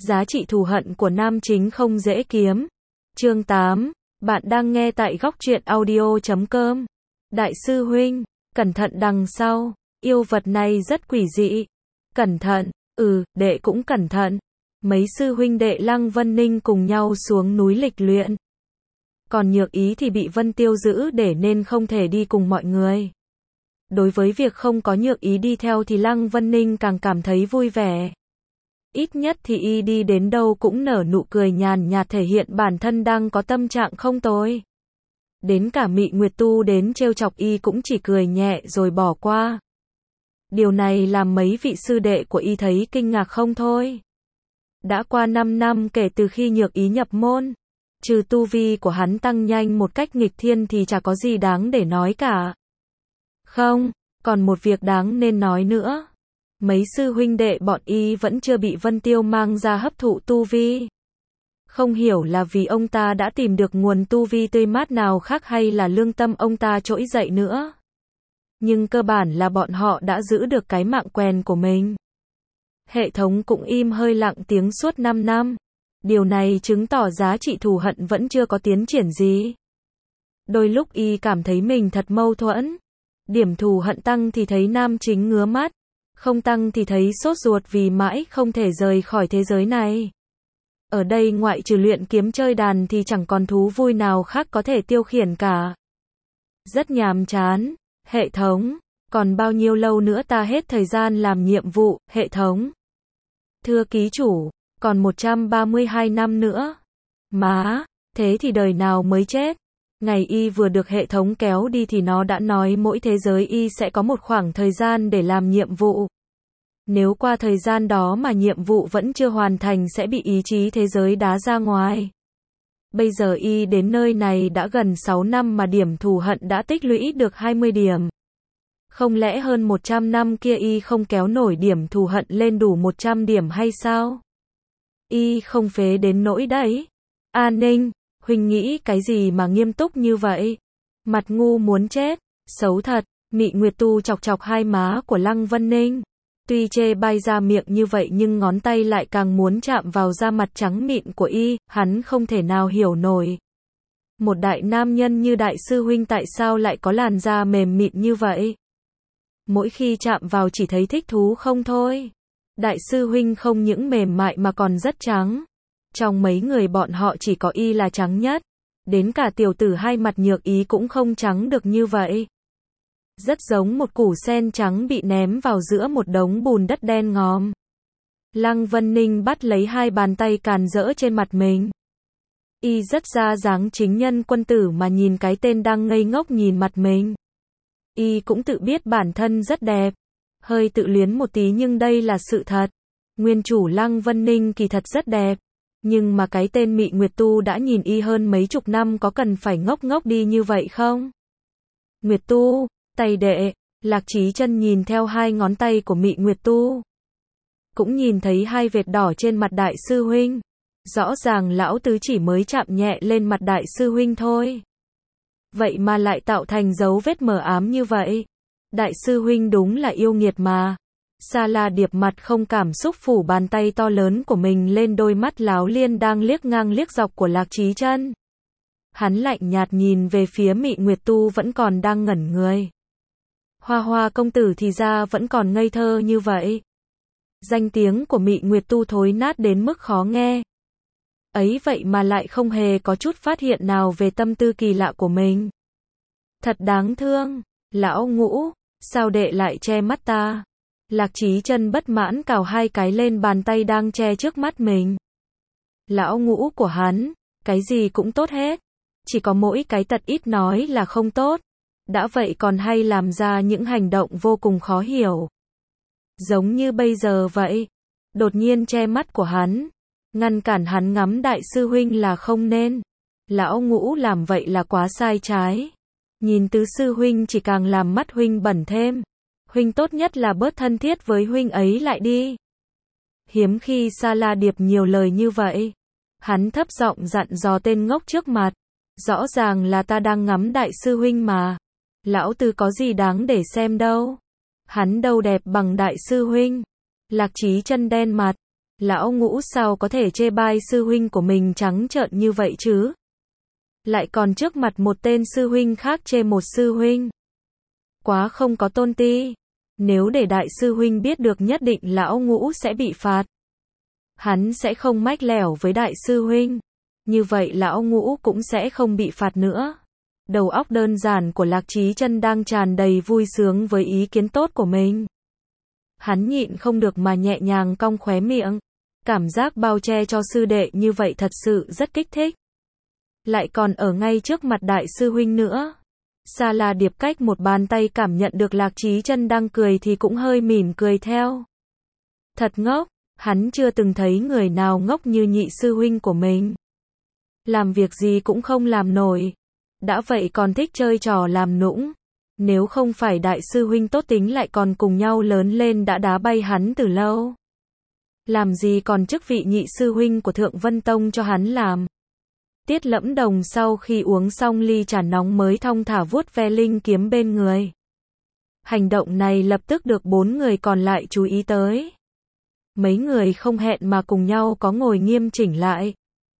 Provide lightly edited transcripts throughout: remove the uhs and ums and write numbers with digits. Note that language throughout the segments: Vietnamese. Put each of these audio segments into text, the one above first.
Giá trị thù hận của nam chính không dễ kiếm. Chương 8. Bạn đang nghe tại góc truyện audio.com. Đại sư huynh, cẩn thận đằng sau, yêu vật này rất quỷ dị. Cẩn thận, đệ cũng cẩn thận. Mấy sư huynh đệ Lăng Vân Ninh cùng nhau xuống núi lịch luyện. Còn Nhược Ý thì bị Vân Tiêu giữ để nên không thể đi cùng mọi người. Đối với việc không có Nhược Ý đi theo thì Lăng Vân Ninh càng cảm thấy vui vẻ. Ít nhất thì y đi đến đâu cũng nở nụ cười nhàn nhạt thể hiện bản thân đang có tâm trạng không tồi. Đến cả Mị Nguyệt Tu đến trêu chọc y cũng chỉ cười nhẹ rồi bỏ qua. Điều này làm mấy vị sư đệ của y thấy kinh ngạc không thôi. Đã qua 5 năm kể từ khi Nhược Ý nhập môn, trừ tu vi của hắn tăng nhanh một cách nghịch thiên thì chả có gì đáng để nói cả. Không, còn một việc đáng nên nói nữa. Mấy sư huynh đệ bọn y vẫn chưa bị Vân Tiêu mang ra hấp thụ tu vi. Không hiểu là vì ông ta đã tìm được nguồn tu vi tươi mát nào khác hay là lương tâm ông ta trỗi dậy nữa. Nhưng cơ bản là bọn họ đã giữ được cái mạng quèn của mình. Hệ thống cũng im hơi lặng tiếng suốt 5 năm. Điều này chứng tỏ giá trị thù hận vẫn chưa có tiến triển gì. Đôi lúc y cảm thấy mình thật mâu thuẫn. Điểm thù hận tăng thì thấy nam chính ngứa mắt. Không tăng thì thấy sốt ruột vì mãi không thể rời khỏi thế giới này. Ở đây ngoại trừ luyện kiếm chơi đàn thì chẳng còn thú vui nào khác có thể tiêu khiển cả. Rất nhàm chán. Hệ thống, còn bao nhiêu lâu nữa ta hết thời gian làm nhiệm vụ, hệ thống. Thưa ký chủ, còn 132 năm nữa. Má, thế thì đời nào mới chết? Ngày y vừa được hệ thống kéo đi thì nó đã nói mỗi thế giới y sẽ có một khoảng thời gian để làm nhiệm vụ. Nếu qua thời gian đó mà nhiệm vụ vẫn chưa hoàn thành sẽ bị ý chí thế giới đá ra ngoài. Bây giờ y đến nơi này đã gần 6 năm mà điểm thù hận đã tích lũy được 20 điểm. Không lẽ hơn 100 năm kia y không kéo nổi điểm thù hận lên đủ 100 điểm hay sao? Y không phế đến nỗi đấy. An Ninh, huynh nghĩ cái gì mà nghiêm túc như vậy? Mặt ngu muốn chết, xấu thật. Mị Nguyệt Tu chọc chọc hai má của Lăng Vân Ninh. Tuy chê bai ra miệng như vậy nhưng ngón tay lại càng muốn chạm vào da mặt trắng mịn của y, hắn không thể nào hiểu nổi. Một đại nam nhân như đại sư huynh tại sao lại có làn da mềm mịn như vậy? Mỗi khi chạm vào chỉ thấy thích thú không thôi. Đại sư huynh không những mềm mại mà còn rất trắng. Trong mấy người bọn họ chỉ có y là trắng nhất. Đến cả tiểu tử hai mặt Nhược Ý cũng không trắng được như vậy. Rất giống một củ sen trắng bị ném vào giữa một đống bùn đất đen ngòm. Lăng Vân Ninh bắt lấy hai bàn tay càn rỡ trên mặt mình. Y rất ra dáng chính nhân quân tử mà nhìn cái tên đang ngây ngốc nhìn mặt mình. Y cũng tự biết bản thân rất đẹp. Hơi tự luyến một tí nhưng đây là sự thật. Nguyên chủ Lăng Vân Ninh kỳ thật rất đẹp. Nhưng mà cái tên Mị Nguyệt Tu đã nhìn y hơn mấy chục năm có cần phải ngốc ngốc đi như vậy không? Nguyệt Tu, tay đệ. Lạc Chí Chân nhìn theo hai ngón tay của Mị Nguyệt Tu. Cũng nhìn thấy hai vệt đỏ trên mặt đại sư huynh. Rõ ràng lão tứ chỉ mới chạm nhẹ lên mặt đại sư huynh thôi. Vậy mà lại tạo thành dấu vết mờ ám như vậy. Đại sư huynh đúng là yêu nghiệt mà. Sa La Điệp mặt không cảm xúc phủ bàn tay to lớn của mình lên đôi mắt láo liên đang liếc ngang liếc dọc của Lạc Chí Chân. Hắn lạnh nhạt nhìn về phía Mị Nguyệt Tu vẫn còn đang ngẩn người. Hoa Hoa công tử thì ra vẫn còn ngây thơ như vậy. Danh tiếng của Mị Nguyệt Tu thối nát đến mức khó nghe. Ấy vậy mà lại không hề có chút phát hiện nào về tâm tư kỳ lạ của mình. Thật đáng thương. Lão Ngũ, sao đệ lại che mắt ta? Lạc Chí Chân bất mãn cào hai cái lên bàn tay đang che trước mắt mình. Lão Ngũ của hắn, cái gì cũng tốt hết. Chỉ có mỗi cái tật ít nói là không tốt. Đã vậy còn hay làm ra những hành động vô cùng khó hiểu. Giống như bây giờ vậy. Đột nhiên che mắt của hắn. Ngăn cản hắn ngắm đại sư huynh là không nên. Lão Ngũ làm vậy là quá sai trái. Nhìn tứ sư huynh chỉ càng làm mắt huynh bẩn thêm. Huynh tốt nhất là bớt thân thiết với huynh ấy lại đi. Hiếm khi Sa La Điệp nhiều lời như vậy. Hắn thấp giọng dặn dò tên ngốc trước mặt. Rõ ràng là ta đang ngắm đại sư huynh mà. Lão tứ có gì đáng để xem đâu. Hắn đâu đẹp bằng đại sư huynh. Lạc Chí Chân đen mặt. Lão Ngũ sao có thể chê bai sư huynh của mình trắng trợn như vậy chứ? Lại còn trước mặt một tên sư huynh khác chê một sư huynh. Quá không có tôn ti. Nếu để đại sư huynh biết được nhất định Lão Ngũ sẽ bị phạt. Hắn sẽ không mách lẻo với đại sư huynh. Như vậy Lão Ngũ cũng sẽ không bị phạt nữa. Đầu óc đơn giản của Lạc Chí Chân đang tràn đầy vui sướng với ý kiến tốt của mình. Hắn nhịn không được mà nhẹ nhàng cong khóe miệng. Cảm giác bao che cho sư đệ như vậy thật sự rất kích thích. Lại còn ở ngay trước mặt đại sư huynh nữa. Sa La Điệp cách một bàn tay cảm nhận được Lạc Chí Chân đang cười thì cũng hơi mỉm cười theo. Thật ngốc, hắn chưa từng thấy người nào ngốc như nhị sư huynh của mình. Làm việc gì cũng không làm nổi. Đã vậy còn thích chơi trò làm nũng. Nếu không phải đại sư huynh tốt tính lại còn cùng nhau lớn lên đã đá bay hắn từ lâu. Làm gì còn chức vị nhị sư huynh của Thượng Vân Tông cho hắn làm. Tiết Lẫm Đồng sau khi uống xong ly trà nóng mới thong thả vuốt ve linh kiếm bên người. Hành động này lập tức được 4 người còn lại chú ý tới. Mấy người không hẹn mà cùng nhau có ngồi nghiêm chỉnh lại.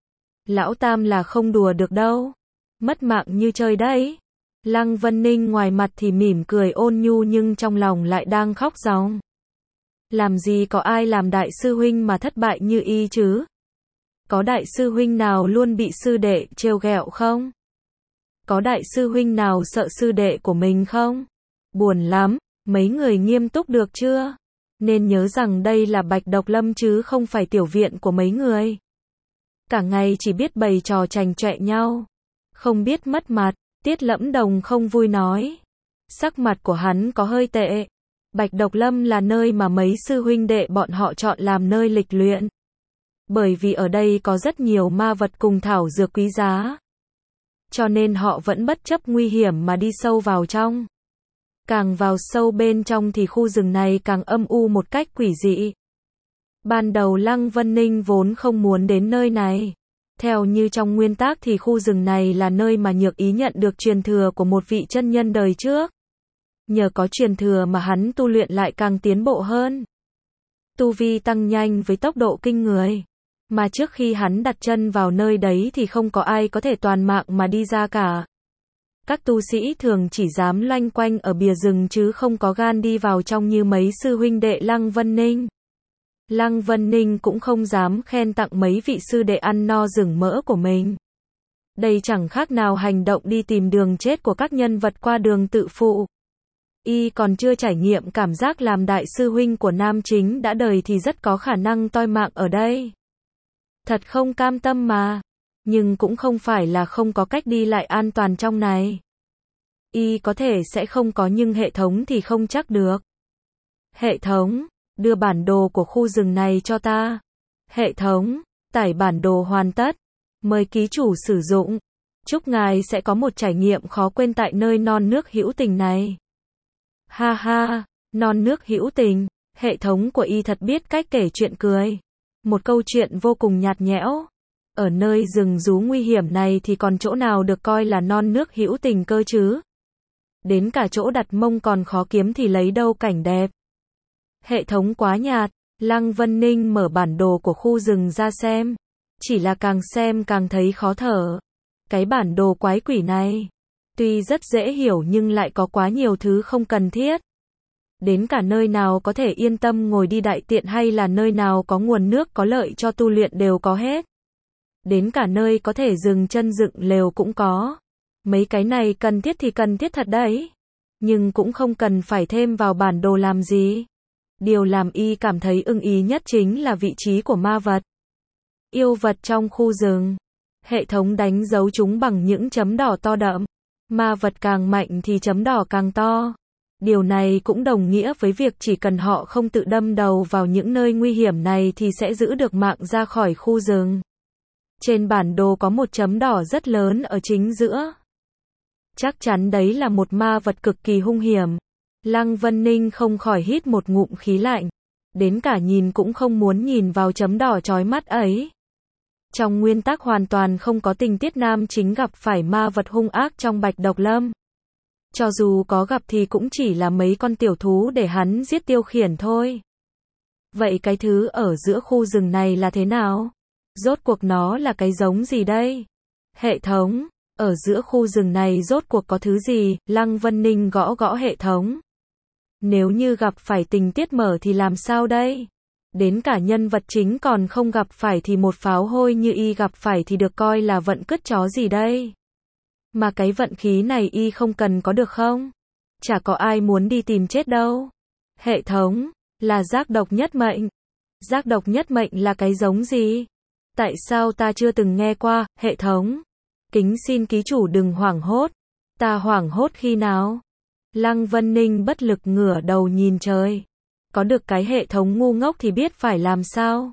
Lão Tam là không đùa được đâu. Mất mạng như chơi đấy. Lăng Vân Ninh ngoài mặt thì mỉm cười ôn nhu nhưng trong lòng lại đang khóc ròng. Làm gì có ai làm đại sư huynh mà thất bại như y chứ? Có đại sư huynh nào luôn bị sư đệ trêu ghẹo không? Có đại sư huynh nào sợ sư đệ của mình không? Buồn lắm, mấy người nghiêm túc được chưa? Nên nhớ rằng đây là Bạch Độc Lâm chứ không phải tiểu viện của mấy người. Cả ngày chỉ biết bày trò chành chọe nhau. Không biết mất mặt, Tiết Lẫm Đồng không vui nói. Sắc mặt của hắn có hơi tệ. Bạch Độc Lâm là nơi mà mấy sư huynh đệ bọn họ chọn làm nơi lịch luyện. Bởi vì ở đây có rất nhiều ma vật cùng thảo dược quý giá. Cho nên họ vẫn bất chấp nguy hiểm mà đi sâu vào trong. Càng vào sâu bên trong thì khu rừng này càng âm u một cách quỷ dị. Ban đầu Lăng Vân Ninh vốn không muốn đến nơi này. Theo như trong nguyên tắc thì khu rừng này là nơi mà Nhược Ý nhận được truyền thừa của một vị chân nhân đời trước. Nhờ có truyền thừa mà hắn tu luyện lại càng tiến bộ hơn. Tu vi tăng nhanh với tốc độ kinh người. Mà trước khi hắn đặt chân vào nơi đấy thì không có ai có thể toàn mạng mà đi ra cả. Các tu sĩ thường chỉ dám loanh quanh ở bìa rừng chứ không có gan đi vào trong như mấy sư huynh đệ Lăng Vân Ninh. Lăng Vân Ninh cũng không dám khen tặng mấy vị sư đệ ăn no rừng mỡ của mình. Đây chẳng khác nào hành động đi tìm đường chết của các nhân vật qua đường tự phụ. Y còn chưa trải nghiệm cảm giác làm đại sư huynh của nam chính đã đời thì rất có khả năng toi mạng ở đây. Thật không cam tâm mà. Nhưng cũng không phải là không có cách đi lại an toàn trong này. Y có thể sẽ không có nhưng hệ thống thì không chắc được. Hệ thống, đưa bản đồ của khu rừng này cho ta. Hệ thống, tải bản đồ hoàn tất. Mời ký chủ sử dụng. Chúc ngài sẽ có một trải nghiệm khó quên tại nơi non nước hữu tình này. Ha ha, non nước hữu tình. Hệ thống của Y thật biết cách kể chuyện cười. Một câu chuyện vô cùng nhạt nhẽo. Ở nơi rừng rú nguy hiểm này thì còn chỗ nào được coi là non nước hữu tình cơ chứ? Đến cả chỗ đặt mông còn khó kiếm thì lấy đâu cảnh đẹp. Hệ thống quá nhạt. Lăng Vân Ninh mở bản đồ của khu rừng ra xem. Chỉ là càng xem càng thấy khó thở. Cái bản đồ quái quỷ này. Tuy rất dễ hiểu nhưng lại có quá nhiều thứ không cần thiết. Đến cả nơi nào có thể yên tâm ngồi đi đại tiện hay là nơi nào có nguồn nước có lợi cho tu luyện đều có hết. Đến cả nơi có thể dừng chân dựng lều cũng có. Mấy cái này cần thiết thì cần thiết thật đấy. Nhưng cũng không cần phải thêm vào bản đồ làm gì. Điều làm Y cảm thấy ưng ý nhất chính là vị trí của ma vật. Yêu vật trong khu rừng. Hệ thống đánh dấu chúng bằng những chấm đỏ to đậm. Ma vật càng mạnh thì chấm đỏ càng to. Điều này cũng đồng nghĩa với việc chỉ cần họ không tự đâm đầu vào những nơi nguy hiểm này thì sẽ giữ được mạng ra khỏi khu rừng. Trên bản đồ có một chấm đỏ rất lớn ở chính giữa. Chắc chắn đấy là một ma vật cực kỳ hung hiểm. Lăng Vân Ninh không khỏi hít một ngụm khí lạnh. Đến cả nhìn cũng không muốn nhìn vào chấm đỏ chói mắt ấy. Trong nguyên tắc hoàn toàn không có tình tiết nam chính gặp phải ma vật hung ác trong Bạch Độc Lâm. Cho dù có gặp thì cũng chỉ là mấy con tiểu thú để hắn giết tiêu khiển thôi. Vậy cái thứ ở giữa khu rừng này là thế nào? Rốt cuộc nó là cái giống gì đây? Hệ thống, ở giữa khu rừng này rốt cuộc có thứ gì? Lăng Vân Ninh gõ gõ hệ thống. Nếu như gặp phải tình tiết mở thì làm sao đây? Đến cả nhân vật chính còn không gặp phải thì một pháo hôi như y gặp phải thì được coi là vận cứt chó gì đây? Mà cái vận khí này y không cần có được không? Chả có ai muốn đi tìm chết đâu. Hệ thống, là giác độc nhất mệnh. Giác độc nhất mệnh là cái giống gì? Tại sao ta chưa từng nghe qua? Hệ thống, kính xin ký chủ đừng hoảng hốt. Ta hoảng hốt khi nào? Lăng Vân Ninh bất lực ngửa đầu nhìn trời. Có được cái hệ thống ngu ngốc thì biết phải làm sao?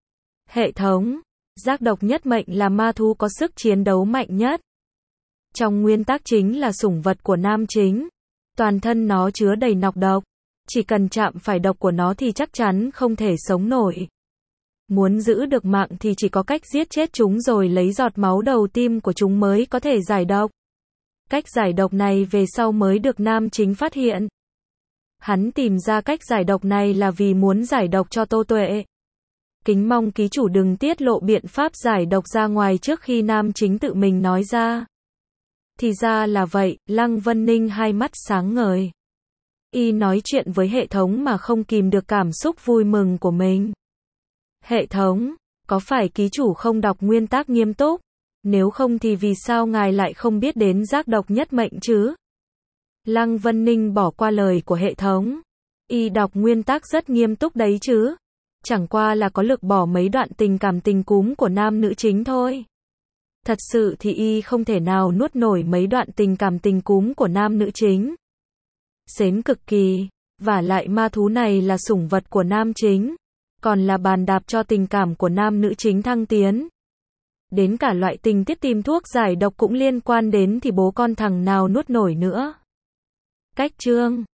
Hệ thống, giác độc nhất mệnh là ma thú có sức chiến đấu mạnh nhất. Trong nguyên tắc chính là sủng vật của nam chính. Toàn thân nó chứa đầy nọc độc. Chỉ cần chạm phải độc của nó thì chắc chắn không thể sống nổi. Muốn giữ được mạng thì chỉ có cách giết chết chúng rồi lấy giọt máu đầu tim của chúng mới có thể giải độc. Cách giải độc này về sau mới được nam chính phát hiện. Hắn tìm ra cách giải độc này là vì muốn giải độc cho Tô Tuệ. Kính mong ký chủ đừng tiết lộ biện pháp giải độc ra ngoài trước khi nam chính tự mình nói ra. Thì ra là vậy, Lăng Vân Ninh hai mắt sáng ngời. Y nói chuyện với hệ thống mà không kìm được cảm xúc vui mừng của mình. Hệ thống, có phải ký chủ không đọc nguyên tắc nghiêm túc? Nếu không thì vì sao ngài lại không biết đến giác độc nhất mệnh chứ? Lăng Vân Ninh bỏ qua lời của hệ thống. Y đọc nguyên tắc rất nghiêm túc đấy chứ. Chẳng qua là có lược bỏ mấy đoạn tình cảm tình cúm của nam nữ chính thôi. Thật sự thì y không thể nào nuốt nổi mấy đoạn tình cảm tình cúm của nam nữ chính. Sến cực kỳ. Vả lại ma thú này là sủng vật của nam chính. Còn là bàn đạp cho tình cảm của nam nữ chính thăng tiến. Đến cả loại tình tiết tìm thuốc giải độc cũng liên quan đến thì bố con thằng nào nuốt nổi nữa. Cách chương